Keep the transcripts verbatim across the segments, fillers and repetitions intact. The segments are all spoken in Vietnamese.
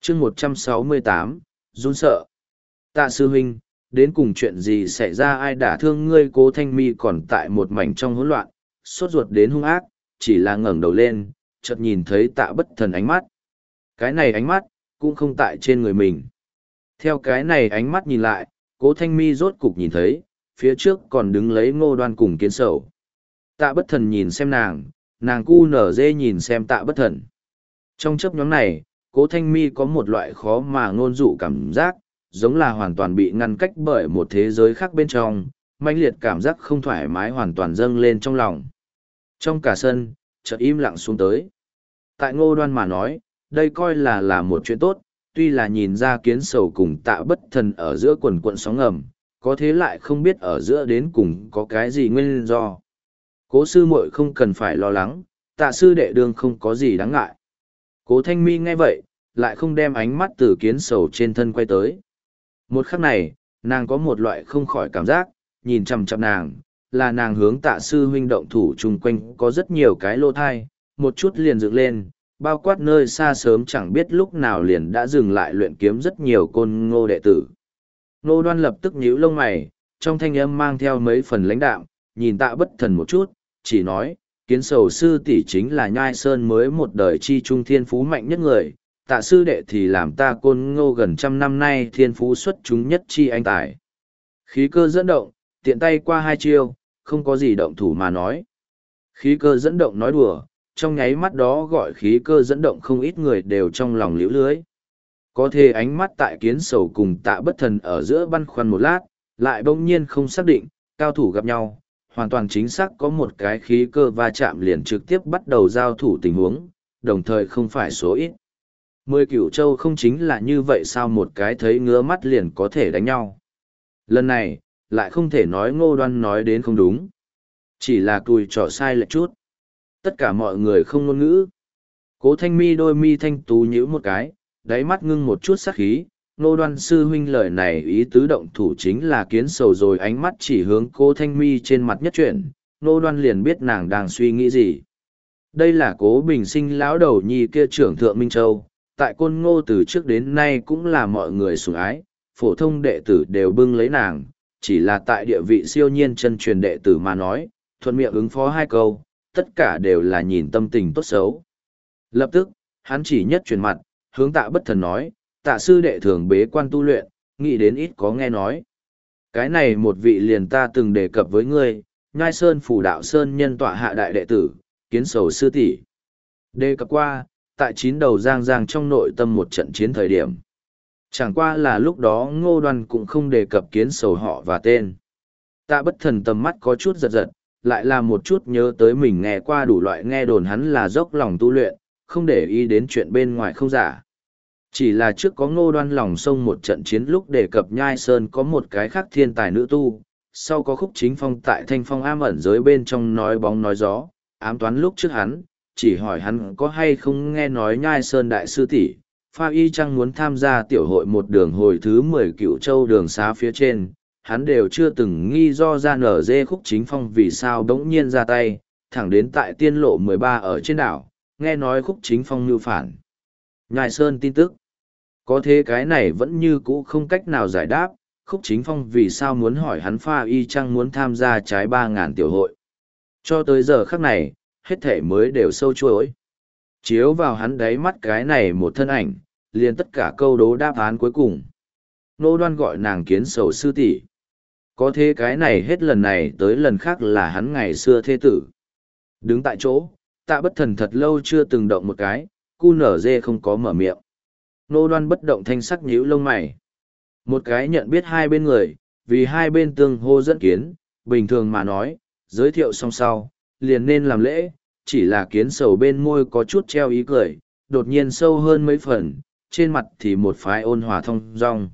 chương một trăm sáu mươi tám, run sợ. Tạ sư huynh, đến cùng chuyện gì xảy ra, ai đả thương ngươi? Cố Thanh Mi còn tại một mảnh trong hỗn loạn, sốt ruột đến hung ác, chỉ là ngẩng đầu lên, chợt nhìn thấy Tạ Bất Thần ánh mắt. Cái này ánh mắt, cũng không tại trên người mình. Theo cái này ánh mắt nhìn lại, Cố Thanh Mi rốt cục nhìn thấy, phía trước còn đứng lấy Ngô Đoan cùng Kiến Sầu. Tạ Bất Thần nhìn xem nàng, nàng cu nở dê nhìn xem Tạ Bất Thần. Trong chớp nhoáng này, Cố Thanh Mi có một loại khó mà ngôn dụ cảm giác, giống là hoàn toàn bị ngăn cách bởi một thế giới khác bên trong, mãnh liệt cảm giác không thoải mái hoàn toàn dâng lên trong lòng. Trong cả sân, chợt im lặng xuống tới. Tại Ngô Đoan mà nói, đây coi là là một chuyện tốt, tuy là nhìn ra Kiến Sầu cùng Tạ Bất Thần ở giữa quần quận sóng ngầm, có thế lại không biết ở giữa đến cùng có cái gì nguyên do. Cố sư muội không cần phải lo lắng, Tạ sư đệ đương không có gì đáng ngại. Cố Thanh Mi nghe vậy, lại không đem ánh mắt từ Kiến Sầu trên thân quay tới. Một khắc này, nàng có một loại không khỏi cảm giác, nhìn chằm chằm nàng, là nàng hướng Tạ sư huynh động thủ chung quanh có rất nhiều cái lỗ thai, một chút liền dựng lên, bao quát nơi xa sớm chẳng biết lúc nào liền đã dừng lại luyện kiếm rất nhiều côn ngô đệ tử. Ngô Đoan lập tức nhíu lông mày, trong thanh âm mang theo mấy phần lãnh đạm, nhìn Tạ Bất Thần một chút, chỉ nói, Kiến Sầu sư tỷ chính là Nhai Sơn mới một đời chi trung thiên phú mạnh nhất người, Tạ sư đệ thì làm ta côn ngô gần trăm năm nay thiên phú xuất chúng nhất chi anh tài. Khí cơ dẫn động, tiện tay qua hai chiêu, không có gì động thủ mà nói. Khí cơ dẫn động nói đùa, trong nháy mắt đó gọi khí cơ dẫn động không ít người đều trong lòng liễu lưới. Có thể ánh mắt tại Kiến Sầu cùng Tạ Bất Thần ở giữa băn khoăn một lát, lại bỗng nhiên không xác định, cao thủ gặp nhau, hoàn toàn chính xác có một cái khí cơ va chạm liền trực tiếp bắt đầu giao thủ tình huống, đồng thời không phải số ít. Mười cửu châu không chính là như vậy sao, một cái thấy ngứa mắt liền có thể đánh nhau. Lần này, lại không thể nói Ngô Đoan nói đến không đúng. Chỉ là cùi trỏ sai lệch chút. Tất cả mọi người không ngôn ngữ. Cố Thanh Mi đôi mi thanh tú nhíu một cái, đáy mắt ngưng một chút sắc khí. Ngô Đoan sư huynh lời này ý tứ động thủ chính là Kiến Sầu rồi, ánh mắt chỉ hướng Cố Thanh Mi trên mặt nhất chuyển. Ngô Đoan liền biết nàng đang suy nghĩ gì. Đây là Cố Bình Sinh lão đầu nhi kia trưởng thượng Minh Châu. Tại Côn Ngô từ trước đến nay cũng là mọi người sủng ái, phổ thông đệ tử đều bưng lấy nàng, chỉ là tại địa vị siêu nhiên chân truyền đệ tử mà nói, thuận miệng ứng phó hai câu, tất cả đều là nhìn tâm tình tốt xấu. Lập tức, hắn chỉ nhất chuyển mặt, hướng Tạ Bất Thần nói, Tạ sư đệ thường bế quan tu luyện, nghĩ đến ít có nghe nói. Cái này một vị liền ta từng đề cập với ngươi, Nhai Sơn Phủ Đạo Sơn nhân tọa hạ đại đệ tử, Kiến Sầu sư tỷ. Đề cập qua, tại chín đầu giang giang trong nội tâm một trận chiến thời điểm. Chẳng qua là lúc đó Ngô Đoan cũng không đề cập Kiến Sầu họ và tên. Tạ Bất Thần tầm mắt có chút giật giật, lại là một chút nhớ tới mình nghe qua đủ loại nghe đồn hắn là dốc lòng tu luyện, không để ý đến chuyện bên ngoài không giả. Chỉ là trước có Ngô Đoan lòng sông một trận chiến lúc đề cập Nhai Sơn có một cái khác thiên tài nữ tu, sau có Khúc Chính Phong tại Thanh Phong ám ẩn giới bên trong nói bóng nói gió, ám toán lúc trước hắn, chỉ hỏi hắn có hay không nghe nói Nhai Sơn đại sư tỷ Pha Y Trăng muốn tham gia tiểu hội một đường hồi thứ mười cựu châu đường xá phía trên, hắn đều chưa từng nghi do ra nở dê Khúc Chính Phong vì sao đống nhiên ra tay, thẳng đến tại tiên lộ mười ba ở trên đảo, nghe nói Khúc Chính Phong mưu phản. Nhai Sơn tin tức. Có thế cái này vẫn như cũ không cách nào giải đáp, Khúc Chính Phong vì sao muốn hỏi hắn Pha Y Trăng muốn tham gia trái ba ngàn tiểu hội. Cho tới giờ khắc này, hết thể mới đều sâu chuỗi. Chiếu vào hắn đáy mắt cái này một thân ảnh, liền tất cả câu đố đáp án cuối cùng. Ngô Đoan gọi nàng Kiến Sầu sư tỷ. Có thế cái này hết lần này tới lần khác là hắn ngày xưa thê tử. Đứng tại chỗ, Tạ Bất Thần thật lâu chưa từng động một cái, cu nở dê không có mở miệng. Ngô Đoan bất động thanh sắc nhíu lông mày. Một cái nhận biết hai bên người, vì hai bên tương hô dẫn kiến, bình thường mà nói, giới thiệu xong sau, liền nên làm lễ, chỉ là Kiến Sầu bên môi có chút treo ý cười, đột nhiên sâu hơn mấy phần, trên mặt thì một phái ôn hòa thong dong.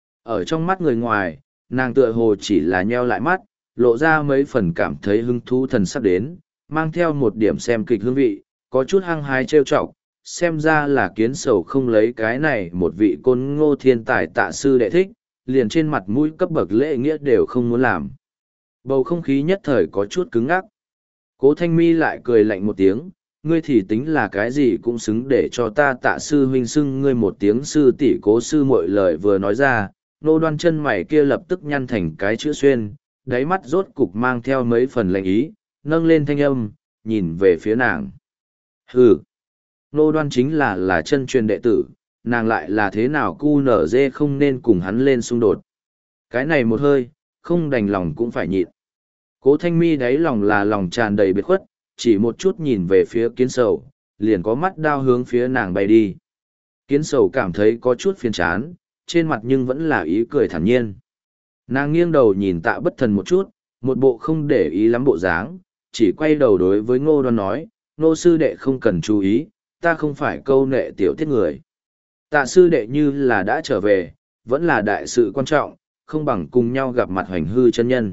Ở trong mắt người ngoài, nàng tựa hồ chỉ là nheo lại mắt, lộ ra mấy phần cảm thấy hứng thú thần sắc đến, mang theo một điểm xem kịch hương vị, có chút hăng hái trêu chọc, xem ra là Kiến Sầu không lấy cái này một vị Côn Ngô thiên tài Tạ sư đệ thích, liền trên mặt mũi cấp bậc lễ nghĩa đều không muốn làm. Bầu không khí nhất thời có chút cứng ngắc. Cố Thanh Mi lại cười lạnh một tiếng, ngươi thì tính là cái gì cũng xứng để cho ta Tạ sư huynh xưng ngươi một tiếng sư tỷ cố sư muội. Lời vừa nói ra, Ngô Đoan chân mày kia lập tức nhăn thành cái chữ xuyên, đáy mắt rốt cục mang theo mấy phần lạnh ý, nâng lên thanh âm, nhìn về phía nàng. Hừ, Ngô Đoan chính là là chân truyền đệ tử, nàng lại là thế nào cu nở dê không nên cùng hắn lên xung đột. Cái này một hơi, không đành lòng cũng phải nhịn. Cố Thanh Mi đáy lòng là lòng tràn đầy biệt khuất, chỉ một chút nhìn về phía Kiến Sầu, liền có mắt đao hướng phía nàng bay đi. Kiến Sầu cảm thấy có chút phiền chán, trên mặt nhưng vẫn là ý cười thản nhiên. Nàng nghiêng đầu nhìn Tạ Bất Thần một chút, một bộ không để ý lắm bộ dáng, chỉ quay đầu đối với Ngô Đoan nói, Ngô sư đệ không cần chú ý, ta không phải câu nệ tiểu tiết người. Tạ sư đệ như là đã trở về, vẫn là đại sự quan trọng, không bằng cùng nhau gặp mặt Hoành Hư chân nhân.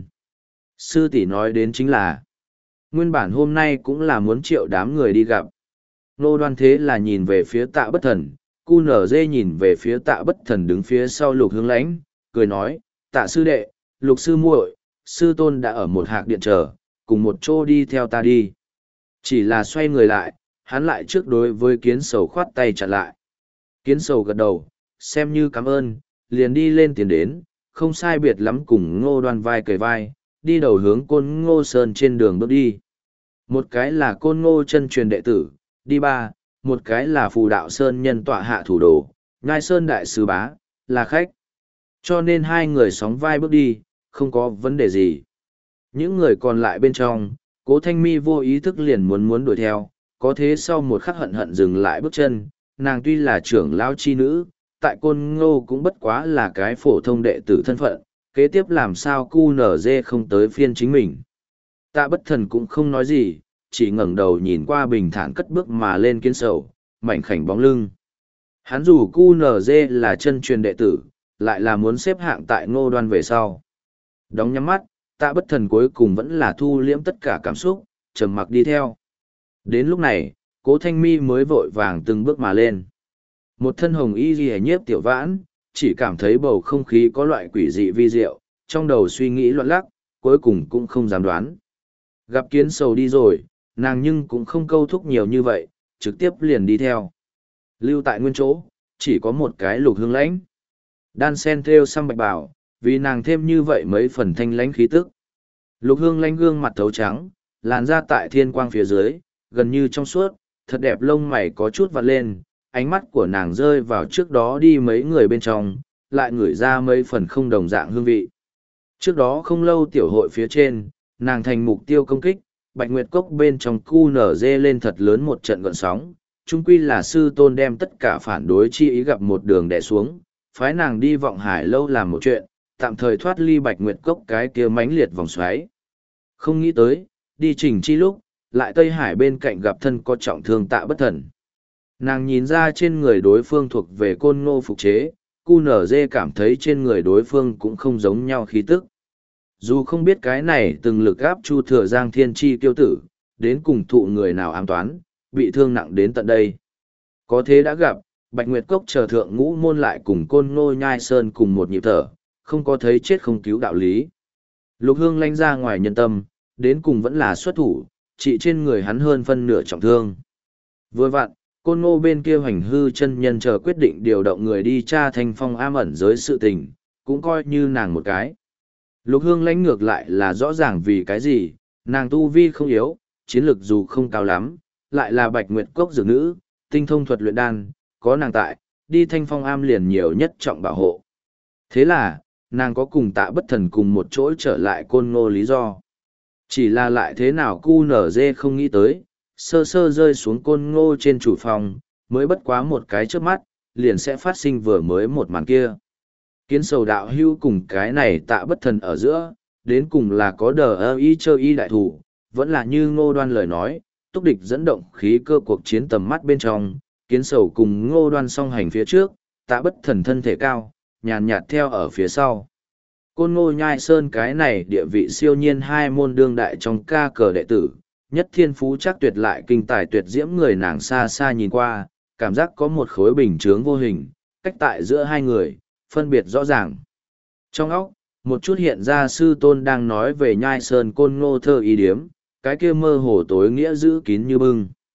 Sư tỷ nói đến chính là, nguyên bản hôm nay cũng là muốn triệu đám người đi gặp. Ngô Đoan thế là nhìn về phía Tạ Bất Thần, cu nở dê nhìn về phía Tạ Bất Thần đứng phía sau Lục Hướng Lãnh, cười nói, Tạ sư đệ, Lục sư muội, sư tôn đã ở một hạc điện chờ, cùng một chỗ đi theo ta đi. Chỉ là xoay người lại, hắn lại trước đối với Kiến Sầu khoát tay chặn lại. Kiến Sầu gật đầu, xem như cảm ơn, liền đi lên tiền đến, không sai biệt lắm cùng Ngô Đoan vai kề vai, đi đầu hướng Côn Ngô Sơn trên đường bước đi. Một cái là Côn Ngô chân truyền đệ tử, đi ba, một cái là Phù Đạo Sơn nhân tọa hạ thủ đồ, Nhai Sơn đại sứ bá, là khách. Cho nên hai người sóng vai bước đi, không có vấn đề gì. Những người còn lại bên trong, Cố Thanh Mi vô ý thức liền muốn muốn đuổi theo, có thế sau một khắc hận hận dừng lại bước chân, nàng tuy là trưởng lao chi nữ, tại Côn Ngô cũng bất quá là cái phổ thông đệ tử thân phận, kế tiếp làm sao cu nở dê không tới phiên chính mình. Tạ Bất Thần cũng không nói gì, chỉ ngẩng đầu nhìn qua bình thản cất bước mà lên Kiến Sầu, mảnh khảnh bóng lưng. Hắn dù cu nở dê là chân truyền đệ tử, lại là muốn xếp hạng tại Ngô Đoan về sau. Đóng nhắm mắt, Tạ Bất Thần cuối cùng vẫn là thu liễm tất cả cảm xúc, trầm mặc đi theo. Đến lúc này, Cố Thanh Mi mới vội vàng từng bước mà lên. Một thân hồng y ghi nhiếp tiểu vãn, chỉ cảm thấy bầu không khí có loại quỷ dị vi diệu, trong đầu suy nghĩ loạn lắc, cuối cùng cũng không dám đoán. Gặp Kiến Sầu đi rồi, nàng nhưng cũng không câu thúc nhiều như vậy, trực tiếp liền đi theo. Lưu tại nguyên chỗ, chỉ có một cái Lục Hướng Lãnh. Đan sen thêu xăm bạch bảo, vì nàng thêm như vậy mấy phần thanh lãnh khí tức. Lục Hướng Lãnh gương mặt thấu trắng, làn da tại thiên quang phía dưới, gần như trong suốt, thật đẹp, lông mày có chút vặn lên, ánh mắt của nàng rơi vào trước đó đi mấy người bên trong, lại ngửi ra mấy phần không đồng dạng hương vị. Trước đó không lâu tiểu hội phía trên, nàng thành mục tiêu công kích, Bạch Nguyệt Cốc bên trong cu nở dê lên thật lớn một trận gọn sóng, chung quy là sư tôn đem tất cả phản đối chi ý gặp một đường đè xuống, phái nàng đi vọng hải lâu làm một chuyện, tạm thời thoát ly Bạch Nguyệt Cốc cái kia mãnh liệt vòng xoáy. Không nghĩ tới, đi trình chi lúc, lại Tây Hải bên cạnh gặp thân có trọng thương Tạ Bất Thần. Nàng nhìn ra trên người đối phương thuộc về Côn Ngô phục chế, cu nở dê cảm thấy trên người đối phương cũng không giống nhau khí tức. Dù không biết cái này từng lực gáp Chu Thừa Giang Thiên Chi tiêu tử, đến cùng thụ người nào ám toán, bị thương nặng đến tận đây. Có thế đã gặp, Bạch Nguyệt Cốc chờ thượng ngũ môn lại cùng Côn Ngô Nhai Sơn cùng một nhịp thở, không có thấy chết không cứu đạo lý. Lục Hương lanh ra ngoài nhân tâm, đến cùng vẫn là xuất thủ, trị trên người hắn hơn phân nửa trọng thương. Vừa vặn, Côn Ngô bên kia Hoành Hư chân nhân chờ quyết định điều động người đi tra Thanh Phong am ẩn giới sự tình, cũng coi như nàng một cái. Lục Hương lãnh ngược lại là rõ ràng vì cái gì, nàng tu vi không yếu, chiến lực dù không cao lắm, lại là Bạch Nguyệt Cốc dược nữ, tinh thông thuật luyện đan, có nàng tại, đi Thanh Phong am liền nhiều nhất trọng bảo hộ. Thế là, nàng có cùng Tạ Bất Thần cùng một chỗ trở lại Côn Ngô lý do. Chỉ là lại thế nào cu nở dê không nghĩ tới, sơ sơ rơi xuống Côn Ngô trên chủ phòng, mới bất quá một cái trước mắt, liền sẽ phát sinh vừa mới một màn kia. Kiến Sầu đạo hưu cùng cái này Tạ Bất Thần ở giữa, đến cùng là có đờ ơ y chơi y đại thủ, vẫn là như Ngô Đoan lời nói, túc địch dẫn động khí cơ cuộc chiến tầm mắt bên trong, Kiến Sầu cùng Ngô Đoan song hành phía trước, Tạ Bất Thần thân thể cao, nhàn nhạt theo ở phía sau. Côn Ngô Nhai Sơn cái này địa vị siêu nhiên hai môn đương đại trong ca cờ đệ tử, nhất thiên phú chắc tuyệt lại kinh tài tuyệt diễm người nàng xa xa nhìn qua, cảm giác có một khối bình chướng vô hình, cách tại giữa hai người, phân biệt rõ ràng. Trong óc, một chút hiện ra sư tôn đang nói về Nhai Sơn Côn Ngô thơ ý điếm, cái kia mơ hồ tối nghĩa giữ kín như bưng.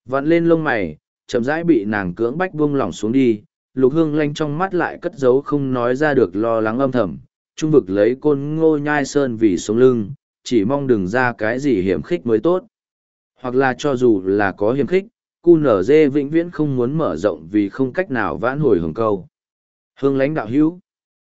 Vặn lên lông mày, chậm rãi bị nàng cưỡng bách buông lỏng xuống đi, Lục Hương Lanh trong mắt lại cất giấu không nói ra được lo lắng âm thầm, trung vực lấy côn ngô nhai sơn vì sống lưng, chỉ mong đừng ra cái gì hiểm khích mới tốt. Hoặc là cho dù là có hiểm khích, cu nở dê vĩnh viễn không muốn mở rộng vì không cách nào vãn hồi hồng câu. Hương lãnh đạo hữu.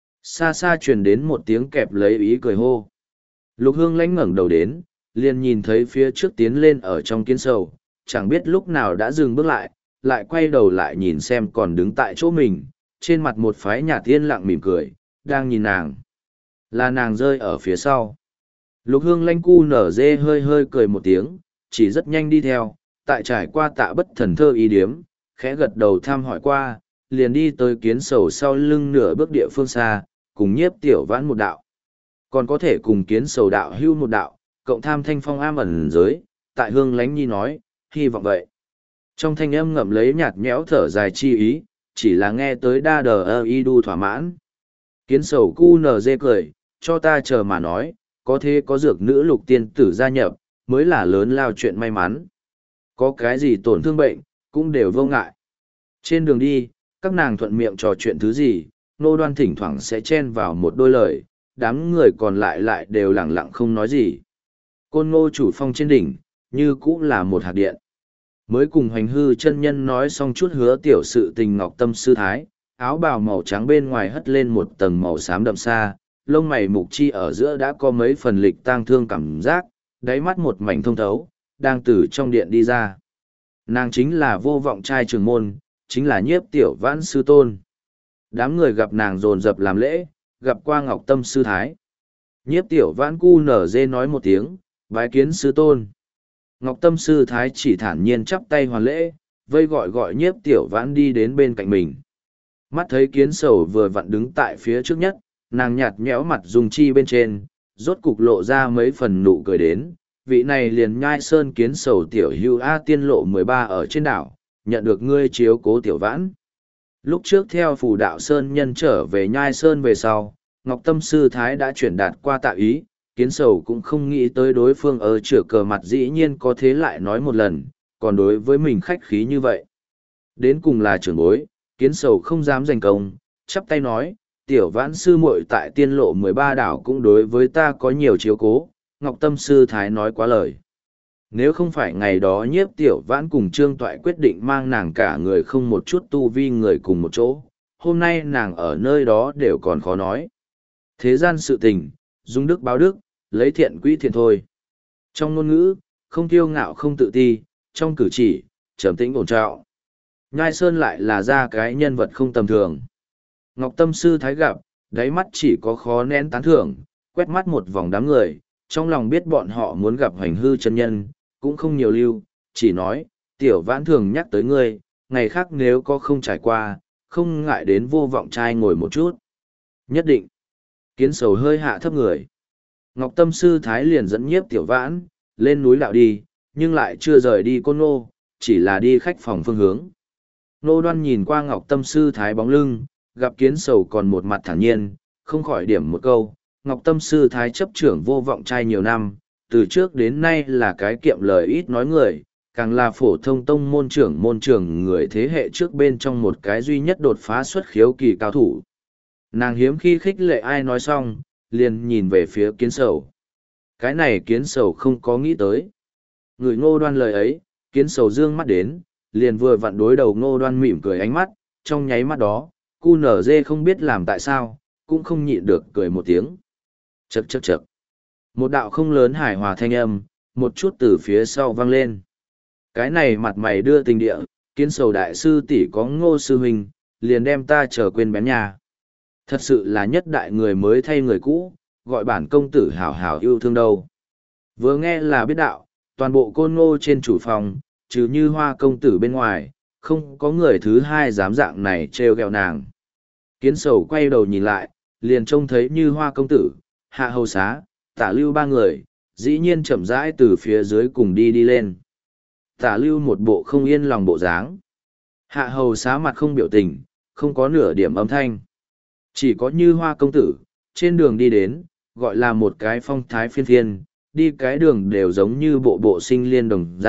Xa xa truyền đến một tiếng kẹp lấy ý cười hô. Lục Hương lãnh ngẩng đầu đến, liền nhìn thấy phía trước tiến lên ở trong kiến sầu, chẳng biết lúc nào đã dừng bước lại, lại quay đầu lại nhìn xem còn đứng tại chỗ mình, trên mặt một phái nhạt yên lặng mỉm cười, đang nhìn nàng. Là nàng rơi ở phía sau. Lục Hương Lanh cu nở dê hơi hơi cười một tiếng, chỉ rất nhanh đi theo, tại trải qua tạ bất thần thơ ý điếm, khẽ gật đầu thăm hỏi qua, liền đi tới kiến sầu sau lưng nửa bước địa phương xa, cùng nhiếp tiểu vãn một đạo. Còn có thể cùng kiến sầu đạo hưu một đạo, cộng tham thanh phong am ẩn giới, tại Hương Lánh Nhi nói, hy vọng vậy. Trong thanh âm ngậm lấy nhạt nhẽo thở dài chi ý, chỉ là nghe tới đa đờ ơ y đu thỏa mãn. Kiến sầu cu nở dê cười, cho ta chờ mà nói, có thế có dược nữ lục tiên tử gia nhập, mới là lớn lao chuyện may mắn. Có cái gì tổn thương bệnh, cũng đều vô ngại. Trên đường đi, các nàng thuận miệng trò chuyện thứ gì, nô đoan thỉnh thoảng sẽ chen vào một đôi lời, đám người còn lại lại đều lặng lặng không nói gì. Côn ngô chủ phong trên đỉnh, như cũng là một hạt điện. Mới cùng hoành hư chân nhân nói xong chút hứa tiểu sự tình ngọc tâm sư thái, áo bào màu trắng bên ngoài hất lên một tầng màu xám đậm xa, lông mày mục chi ở giữa đã có mấy phần lịch tang thương cảm giác, đáy mắt một mảnh thông thấu, đang từ trong điện đi ra. Nàng chính là vô vọng trai trường môn, chính là nhiếp tiểu vãn sư tôn. Đám người gặp nàng dồn dập làm lễ, gặp qua ngọc tâm sư thái. Nhiếp tiểu vãn cu nở dê nói một tiếng, bái kiến sư tôn. Ngọc tâm sư thái chỉ thản nhiên chắp tay hoàn lễ, vây gọi gọi nhiếp tiểu vãn đi đến bên cạnh mình. Mắt thấy kiến sầu vừa vặn đứng tại phía trước nhất, nàng nhạt nhẽo mặt dùng chi bên trên, rốt cục lộ ra mấy phần nụ cười đến. Vị này liền nhai sơn kiến sầu tiểu hưu A tiên lộ mười ba ở trên đảo, nhận được ngươi chiếu cố tiểu vãn. Lúc trước theo phù đạo sơn nhân trở về nhai sơn về sau, Ngọc Tâm Sư Thái đã chuyển đạt qua tạ ý, kiến sầu cũng không nghĩ tới đối phương ở chửa cờ mặt dĩ nhiên có thế lại nói một lần, còn đối với mình khách khí như vậy. Đến cùng là trưởng bối, kiến sầu không dám giành công, chắp tay nói, tiểu vãn sư muội tại tiên lộ mười ba đảo cũng đối với ta có nhiều chiếu cố, Ngọc Tâm Sư Thái nói quá lời. Nếu không phải ngày đó nhiếp tiểu vãn cùng trương toại quyết định mang nàng cả người không một chút tu vi người cùng một chỗ, hôm nay nàng ở nơi đó đều còn khó nói. Thế gian sự tình, dung đức báo đức, lấy thiện quỹ thiện thôi. Trong ngôn ngữ, không kiêu ngạo không tự ti, trong cử chỉ, trầm tĩnh ổn trọng. Nhai Sơn lại là ra cái nhân vật không tầm thường. Ngọc Tâm Sư Thái gặp, đáy mắt chỉ có khó nén tán thưởng, quét mắt một vòng đám người, trong lòng biết bọn họ muốn gặp hành hư chân nhân, cũng không nhiều lưu, chỉ nói, tiểu vãn thường nhắc tới ngươi, ngày khác nếu có không trải qua, không ngại đến vô vọng trai ngồi một chút. Nhất định, kiến sầu hơi hạ thấp người. Ngọc Tâm Sư Thái liền dẫn nhiếp tiểu vãn, lên núi lạo đi, nhưng lại chưa rời đi Côn Nô, chỉ là đi khách phòng phương hướng. Nô Đoan nhìn qua Ngọc Tâm Sư Thái bóng lưng, gặp kiến sầu còn một mặt thản nhiên, không khỏi điểm một câu, Ngọc Tâm Sư Thái chấp trưởng vô vọng trai nhiều năm, từ trước đến nay là cái kiệm lời ít nói người, càng là phổ thông tông môn trưởng môn trưởng người thế hệ trước bên trong một cái duy nhất đột phá xuất khiếu kỳ cao thủ. Nàng hiếm khi khích lệ ai nói xong, liền nhìn về phía kiến sầu. Cái này kiến sầu không có nghĩ tới. Người Ngô Đoan lời ấy, kiến sầu dương mắt đến, liền vừa vặn đối đầu Ngô Đoan mỉm cười ánh mắt, trong nháy mắt đó, cu nở dê không biết làm tại sao, cũng không nhịn được cười một tiếng. Chậc chậc chậc. Một đạo không lớn hài hòa thanh âm, một chút từ phía sau vang lên. Cái này mặt mày đưa tình địa, kiến sầu đại sư tỷ có Ngô sư huynh, liền đem ta trở quên bén nhà. Thật sự là nhất đại người mới thay người cũ, gọi bản công tử hảo hảo yêu thương đâu. Vừa nghe là biết đạo, toàn bộ Côn Ngô trên chủ phòng, trừ như hoa công tử bên ngoài, không có người thứ hai dám dạng này trêu ghẹo nàng. Kiến sầu quay đầu nhìn lại, liền trông thấy như hoa công tử, hạ hầu xá, tả lưu ba người, dĩ nhiên chậm rãi từ phía dưới cùng đi đi lên. Tả lưu một bộ không yên lòng bộ dáng. Hạ hầu xá mặt không biểu tình, không có nửa điểm âm thanh. Chỉ có như hoa công tử, trên đường đi đến, gọi là một cái phong thái phiên phiên, đi cái đường đều giống như bộ bộ sinh liên đồng dạng,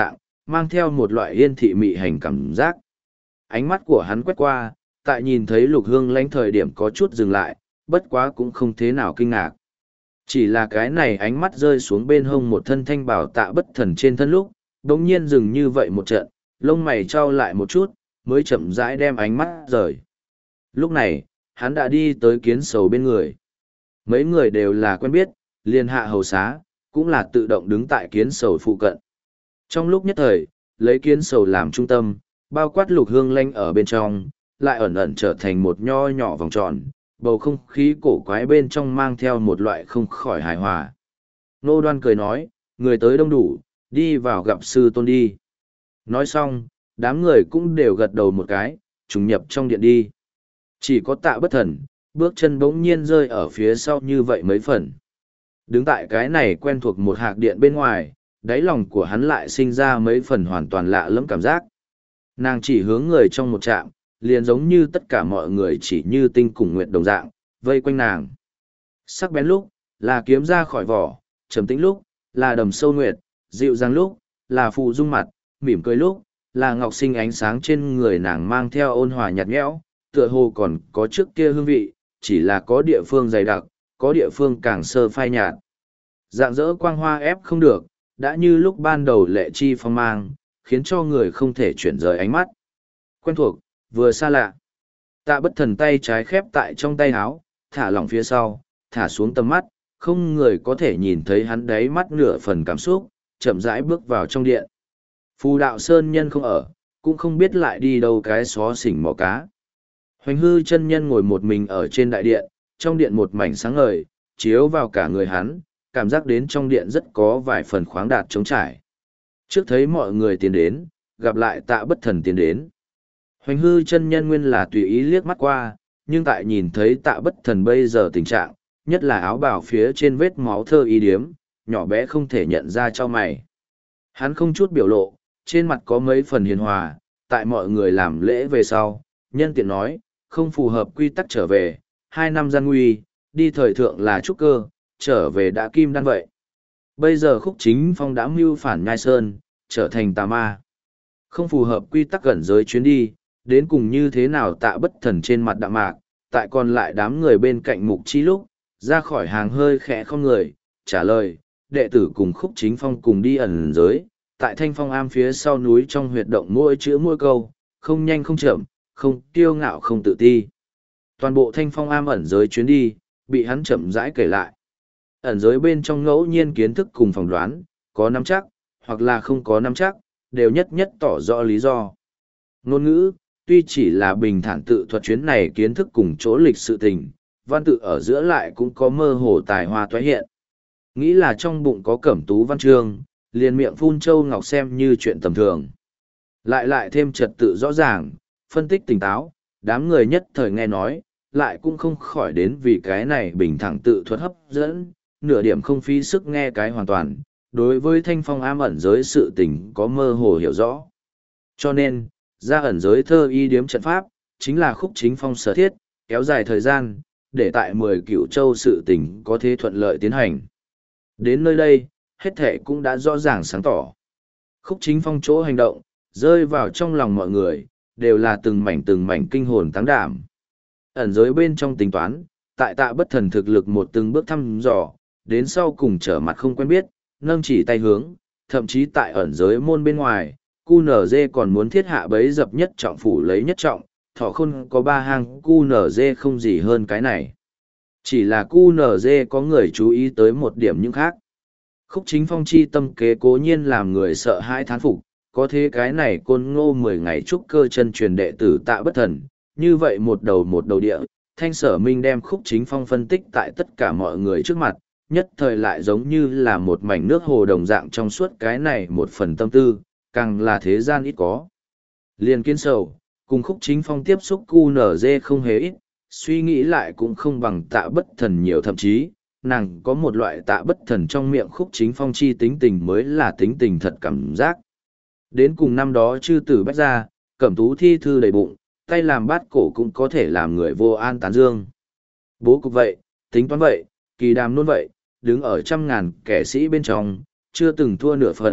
mang theo một loại yên thị mị hành cảm giác. Ánh mắt của hắn quét qua, tại nhìn thấy Lục Hương Lãnh thời điểm có chút dừng lại, bất quá cũng không thế nào kinh ngạc. Chỉ là cái này ánh mắt rơi xuống bên hông một thân thanh bảo Tạ Bất Thần trên thân lúc, đống nhiên dừng như vậy một trận, lông mày trao lại một chút, mới chậm rãi đem ánh mắt rời. Lúc này, hắn đã đi tới Kiến Sầu bên người. Mấy người đều là quen biết, liền hạ hầu xá, cũng là tự động đứng tại Kiến Sầu phụ cận. Trong lúc nhất thời, lấy Kiến Sầu làm trung tâm, bao quát Lục Hương Lãnh ở bên trong, lại ẩn ẩn trở thành một nho nhỏ vòng tròn, bầu không khí cổ quái bên trong mang theo một loại không khỏi hài hòa. Nô Đoan cười nói, người tới đông đủ, đi vào gặp sư tôn đi. Nói xong, đám người cũng đều gật đầu một cái, trùng nhập trong điện đi. Chỉ có Tạ Bất Thần, bước chân bỗng nhiên rơi ở phía sau như vậy mấy phần. Đứng tại cái này quen thuộc một hạc điện bên ngoài, đáy lòng của hắn lại sinh ra mấy phần hoàn toàn lạ lẫm cảm giác. Nàng chỉ hướng người trong một trạm, liền giống như tất cả mọi người chỉ như tinh cùng nguyệt đồng dạng, vây quanh nàng. Sắc bén lúc, là kiếm ra khỏi vỏ, trầm tĩnh lúc, là đầm sâu nguyệt, dịu dàng lúc, là phụ dung mặt, mỉm cười lúc, là ngọc sinh ánh sáng trên người nàng mang theo ôn hòa nhạt nhẽo, tựa hồ còn có trước kia hương vị, chỉ là có địa phương dày đặc, có địa phương càng sơ phai nhạt. Dạng dỡ quang hoa ép không được, đã như lúc ban đầu lệ chi phong mang, khiến cho người không thể chuyển rời ánh mắt. Quen thuộc, vừa xa lạ. Tạ Bất Thần tay trái khép tại trong tay áo, thả lỏng phía sau, thả xuống tầm mắt, không người có thể nhìn thấy hắn đáy mắt nửa phần cảm xúc, chậm rãi bước vào trong điện. Phù Đạo Sơn nhân không ở, cũng không biết lại đi đâu cái xó xỉnh mò cá. Hoành Hư chân nhân ngồi một mình ở trên đại điện, trong điện một mảnh sáng ngời, chiếu vào cả người hắn, cảm giác đến trong điện rất có vài phần khoáng đạt trống trải. Trước thấy mọi người tiến đến, gặp lại Tạ Bất Thần tiến đến. Hoành Hư chân nhân nguyên là tùy ý liếc mắt qua, nhưng tại nhìn thấy Tạ Bất Thần bây giờ tình trạng, nhất là áo bào phía trên vết máu thơ y điếm, nhỏ bé không thể nhận ra cho mày. Hắn không chút biểu lộ, trên mặt có mấy phần hiền hòa, tại mọi người làm lễ về sau, nhân tiện nói, không phù hợp quy tắc trở về, hai năm gian nguy, đi thời thượng là trúc cơ, trở về đã kim đan vậy. Bây giờ Khúc Chính Phong đã mưu phản Nhai Sơn, trở thành tà ma. Không phù hợp quy tắc gần giới chuyến đi, đến cùng như thế nào Tạ Bất Thần trên mặt đạm mạc, tại còn lại đám người bên cạnh Mục Chi lúc, ra khỏi hàng hơi khẽ không người, trả lời, đệ tử cùng Khúc Chính Phong cùng đi ẩn giới, tại Thanh Phong Am phía sau núi trong huyệt động mỗi chữ mỗi câu, không nhanh không chậm, không kiêu ngạo không tự ti. Toàn bộ Thanh Phong Am ẩn giới chuyến đi, bị hắn chậm rãi kể lại. Ẩn giới bên trong ngẫu nhiên kiến thức cùng phỏng đoán, có nắm chắc, hoặc là không có nắm chắc, đều nhất nhất tỏ rõ lý do. Ngôn ngữ, tuy chỉ là bình thản tự thuật chuyến này kiến thức cùng chỗ lịch sự tình, văn tự ở giữa lại cũng có mơ hồ tài hoa toái hiện. Nghĩ là trong bụng có cẩm tú văn chương, liền miệng phun châu ngọc xem như chuyện tầm thường. Lại lại thêm trật tự rõ ràng, phân tích tỉnh táo, đám người nhất thời nghe nói, lại cũng không khỏi đến vì cái này bình thẳng tự thuật hấp dẫn, nửa điểm không phí sức nghe cái hoàn toàn, đối với Thanh Phong Am ẩn giới sự tình có mơ hồ hiểu rõ. Cho nên, ra ẩn giới thơ y điếm trận pháp, chính là Khúc Chính Phong sở thiết, kéo dài thời gian, để tại mười cựu châu sự tình có thế thuận lợi tiến hành. Đến nơi đây, hết thể cũng đã rõ ràng sáng tỏ. Khúc Chính Phong chỗ hành động, rơi vào trong lòng mọi người, đều là từng mảnh từng mảnh kinh hồn táng đảm. Ẩn giới bên trong tính toán, tại Tạ Bất Thần thực lực một từng bước thăm dò, đến sau cùng trở mặt không quen biết, nâng chỉ tay hướng, thậm chí tại ẩn giới môn bên ngoài, cu nở dê còn muốn thiết hạ bấy dập nhất trọng phủ lấy nhất trọng, thọ khôn có ba hang cu nở dê không gì hơn cái này. Chỉ là cu nở dê có người chú ý tới một điểm những khác. Khúc Chính Phong chi tâm kế cố nhiên làm người sợ hãi thán phục, có thế cái này côn ngô mười ngày trúc cơ chân truyền đệ tử Tạ Bất Thần, như vậy một đầu một đầu địa, Thanh Sở Minh đem Khúc Chính Phong phân tích tại tất cả mọi người trước mặt, nhất thời lại giống như là một mảnh nước hồ đồng dạng trong suốt cái này một phần tâm tư, càng là thế gian ít có. Liên Kiến Sầu, cùng Khúc Chính Phong tiếp xúc cu nở dê không hề ít, suy nghĩ lại cũng không bằng Tạ Bất Thần nhiều, thậm chí, nàng có một loại Tạ Bất Thần trong miệng Khúc Chính Phong chi tính tình mới là tính tình thật cảm giác. Đến cùng năm đó chư tử bách gia, cẩm tú thi thư đầy bụng, tay làm bát cổ cũng có thể làm người vô an tán dương. Bố cục vậy, tính toán vậy, kỳ đàm luôn vậy, đứng ở trăm ngàn kẻ sĩ bên trong, chưa từng thua nửa phần,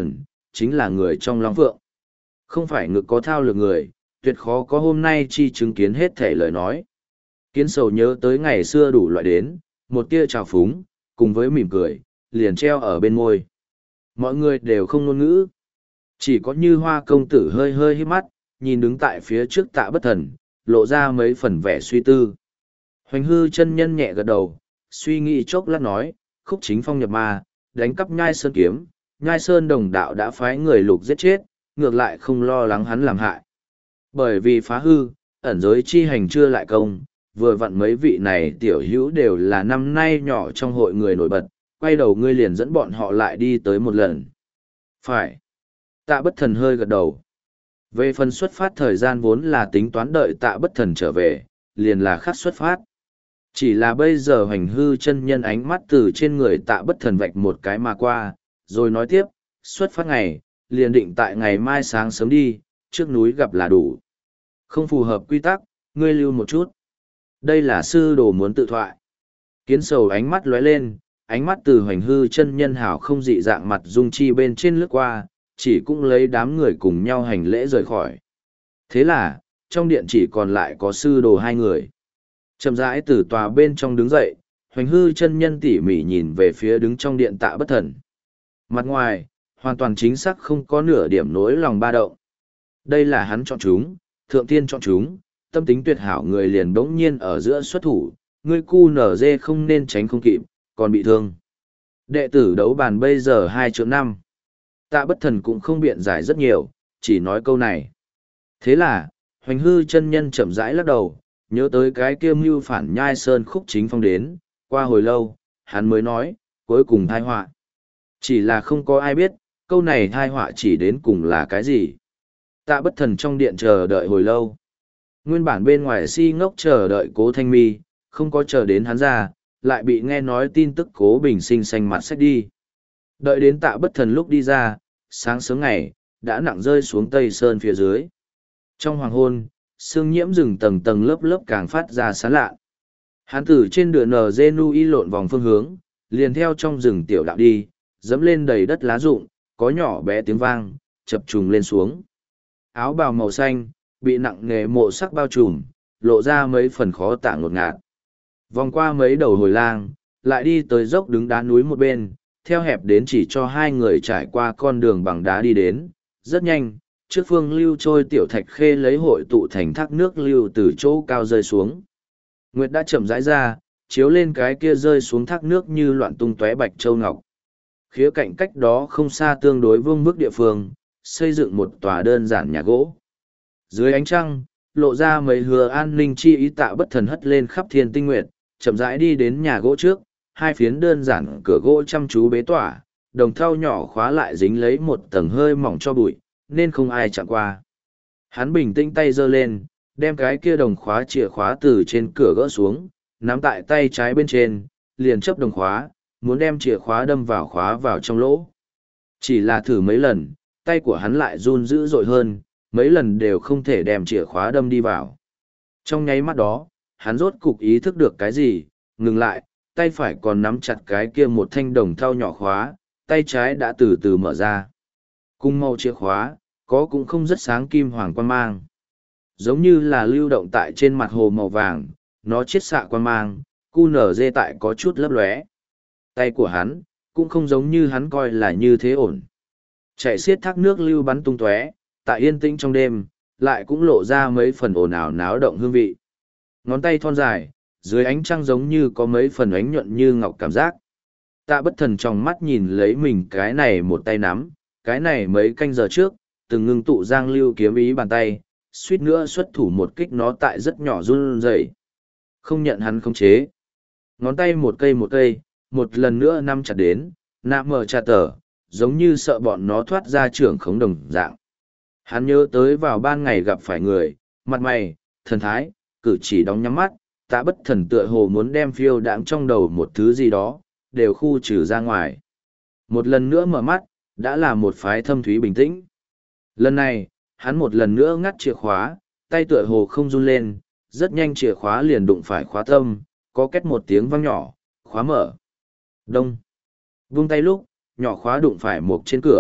chính là người trong Long Phượng. Không phải ngực có thao lược người, tuyệt khó có hôm nay chi chứng kiến hết thể lời nói. Kiến sầu nhớ tới ngày xưa đủ loại đến, một tia trào phúng, cùng với mỉm cười, liền treo ở bên môi. Mọi người đều không ngôn ngữ. Chỉ có Như Hoa công tử hơi hơi hít mắt, nhìn đứng tại phía trước Tạ Bất Thần, lộ ra mấy phần vẻ suy tư. Hoành hư chân nhân nhẹ gật đầu, suy nghĩ chốc lát nói, Khúc Chính Phong nhập ma, đánh cắp Nhai Sơn kiếm, Nhai Sơn đồng đạo đã phái người lục giết chết, ngược lại không lo lắng hắn làm hại. Bởi vì phá hư, ẩn giới chi hành chưa lại công, vừa vặn mấy vị này tiểu hữu đều là năm nay nhỏ trong hội người nổi bật, quay đầu ngươi liền dẫn bọn họ lại đi tới một lần. Phải. Tạ Bất Thần hơi gật đầu. Về phần xuất phát thời gian vốn là tính toán đợi Tạ Bất Thần trở về, liền là khắc xuất phát. Chỉ là bây giờ Hoành hư chân nhân ánh mắt từ trên người Tạ Bất Thần vạch một cái mà qua, rồi nói tiếp, xuất phát ngày, liền định tại ngày mai sáng sớm đi, trước núi gặp là đủ. Không phù hợp quy tắc, ngươi lưu một chút. Đây là sư đồ muốn tự thoại. Kiến sầu ánh mắt lóe lên, ánh mắt từ Hoành hư chân nhân hảo không dị dạng mặt dung chi bên trên lướt qua, chỉ cũng lấy đám người cùng nhau hành lễ rời khỏi. Thế là, trong điện chỉ còn lại có sư đồ hai người. Chậm rãi từ tòa bên trong đứng dậy, Hoành hư chân nhân tỉ mỉ nhìn về phía đứng trong điện Tạ Bất Thần. Mặt ngoài, hoàn toàn chính xác không có nửa điểm nối lòng ba động. Đây là hắn chọn chúng, thượng tiên chọn chúng, tâm tính tuyệt hảo người liền bỗng nhiên ở giữa xuất thủ, ngươi cu nở dê không nên tránh không kịp, còn bị thương. Đệ tử đấu bàn bây giờ hai triệu năm. Tạ Bất Thần cũng không biện giải rất nhiều, chỉ nói câu này. Thế là, Hoành hư chân nhân chậm rãi lắc đầu, nhớ tới cái kia mưu phản Nhai Sơn Khúc Chính Phong đến, qua hồi lâu, hắn mới nói, cuối cùng thai họa. Chỉ là không có ai biết, câu này thai họa chỉ đến cùng là cái gì. Tạ Bất Thần trong điện chờ đợi hồi lâu. Nguyên bản bên ngoài si ngốc chờ đợi Cố Thanh Mi, không có chờ đến hắn ra, lại bị nghe nói tin tức Cố Bình Sinh xanh mặt xách đi. Đợi đến Tạ Bất Thần lúc đi ra, sáng sớm ngày, đã nặng rơi xuống Tây Sơn phía dưới. Trong hoàng hôn, sương nhiễm rừng tầng tầng lớp lớp càng phát ra sáng lạ. Hắn từ trên đường nờ dê nu y lộn vòng phương hướng, liền theo trong rừng tiểu đạo đi, dẫm lên đầy đất lá rụng, có nhỏ bé tiếng vang, chập trùng lên xuống. Áo bào màu xanh, bị nặng nề mộ sắc bao trùm, lộ ra mấy phần khó tả ngột ngạt. Vòng qua mấy đầu hồi lang, lại đi tới dốc đứng đá núi một bên, theo hẹp đến chỉ cho hai người trải qua con đường bằng đá đi đến, rất nhanh, trước phương lưu trôi tiểu thạch khê lấy hội tụ thành thác nước lưu từ chỗ cao rơi xuống. Nguyệt đã chậm rãi ra, chiếu lên cái kia rơi xuống thác nước như loạn tung tóe bạch châu ngọc. Khía cạnh cách đó không xa tương đối vương vức địa phương, xây dựng một tòa đơn giản nhà gỗ. Dưới ánh trăng, lộ ra mấy hứa an ninh chi ý. Tạ Bất Thần hất lên khắp thiên tinh nguyệt, chậm rãi đi đến nhà gỗ trước, hai phiến đơn giản cửa gỗ chăm chú bế tỏa, đồng thau nhỏ khóa lại dính lấy một tầng hơi mỏng cho bụi, nên không ai chạm qua. Hắn bình tĩnh tay giơ lên, đem cái kia đồng khóa chìa khóa từ trên cửa gỡ xuống, nắm tại tay trái bên trên, liền chấp đồng khóa, muốn đem chìa khóa đâm vào khóa vào trong lỗ. Chỉ là thử mấy lần, tay của hắn lại run dữ dội hơn, mấy lần đều không thể đem chìa khóa đâm đi vào. Trong nháy mắt đó, hắn rốt cục ý thức được cái gì, ngừng lại, tay phải còn nắm chặt cái kia một thanh đồng thau nhỏ khóa, tay trái đã từ từ mở ra. Cùng màu chìa khóa, có cũng không rất sáng kim hoàng quan mang. Giống như là lưu động tại trên mặt hồ màu vàng, nó chiết xạ quan mang, cu nở dê tại có chút lấp lóe. Tay của hắn, cũng không giống như hắn coi là như thế ổn. Chạy xiết thác nước lưu bắn tung tóe, tại yên tĩnh trong đêm, lại cũng lộ ra mấy phần ồn ào náo động hương vị. Ngón tay thon dài, dưới ánh trăng giống như có mấy phần ánh nhuận như ngọc cảm giác. Tạ Bất Thần trong mắt nhìn lấy mình cái này một tay nắm, cái này mấy canh giờ trước, từng ngưng tụ giang lưu kiếm ý bàn tay, suýt nữa xuất thủ một kích nó tại rất nhỏ run rẩy. Không nhận hắn khống chế. Ngón tay một cây một cây, một lần nữa nắm chặt đến, nạm mở trà tờ, giống như sợ bọn nó thoát ra trưởng khống đồng dạng. Hắn nhớ tới vào ban ngày gặp phải người, mặt mày, thần thái, cử chỉ đóng nhắm mắt, Tạ Bất Thần tựa hồ muốn đem phiêu đãng trong đầu một thứ gì đó, đều khu trừ ra ngoài. Một lần nữa mở mắt, đã là một phái thâm thúy bình tĩnh. Lần này, hắn một lần nữa ngắt chìa khóa, tay tựa hồ không run lên, rất nhanh chìa khóa liền đụng phải khóa tâm, có két một tiếng vang nhỏ, khóa mở. Đông. Vung tay lúc, nhỏ khóa đụng phải một trên cửa,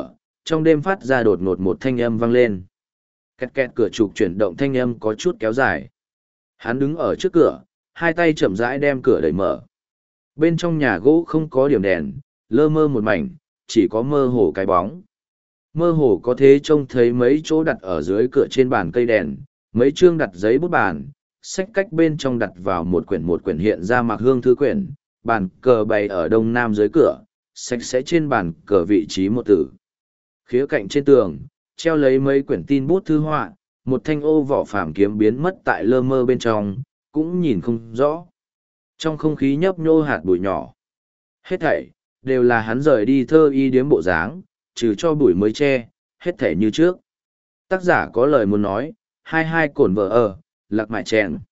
trong đêm phát ra đột ngột một thanh âm vang lên. Két két cửa trục chuyển động thanh âm có chút kéo dài. Hắn đứng ở trước cửa, hai tay chậm rãi đem cửa đẩy mở. Bên trong nhà gỗ không có điểm đèn, lơ mơ một mảnh, chỉ có mơ hồ cái bóng. Mơ hồ có thế trông thấy mấy chỗ đặt ở dưới cửa trên bàn cây đèn, mấy chương đặt giấy bút bàn, sách cách bên trong đặt vào một quyển một quyển hiện ra mặc hương thư quyển, bàn cờ bày ở đông nam dưới cửa, sách sẽ trên bàn cờ vị trí một tử. Khía cạnh trên tường, treo lấy mấy quyển tin bút thư họa, một thanh ô vỏ phàm kiếm biến mất tại lơ mơ bên trong, cũng nhìn không rõ. Trong không khí nhấp nhô hạt bụi nhỏ. Hết thảy, đều là hắn rời đi thơ y điếm bộ dáng, trừ cho bụi mới che, hết thảy như trước. Tác giả có lời muốn nói, hai hai cổn vợ ở, lạc mại chèn.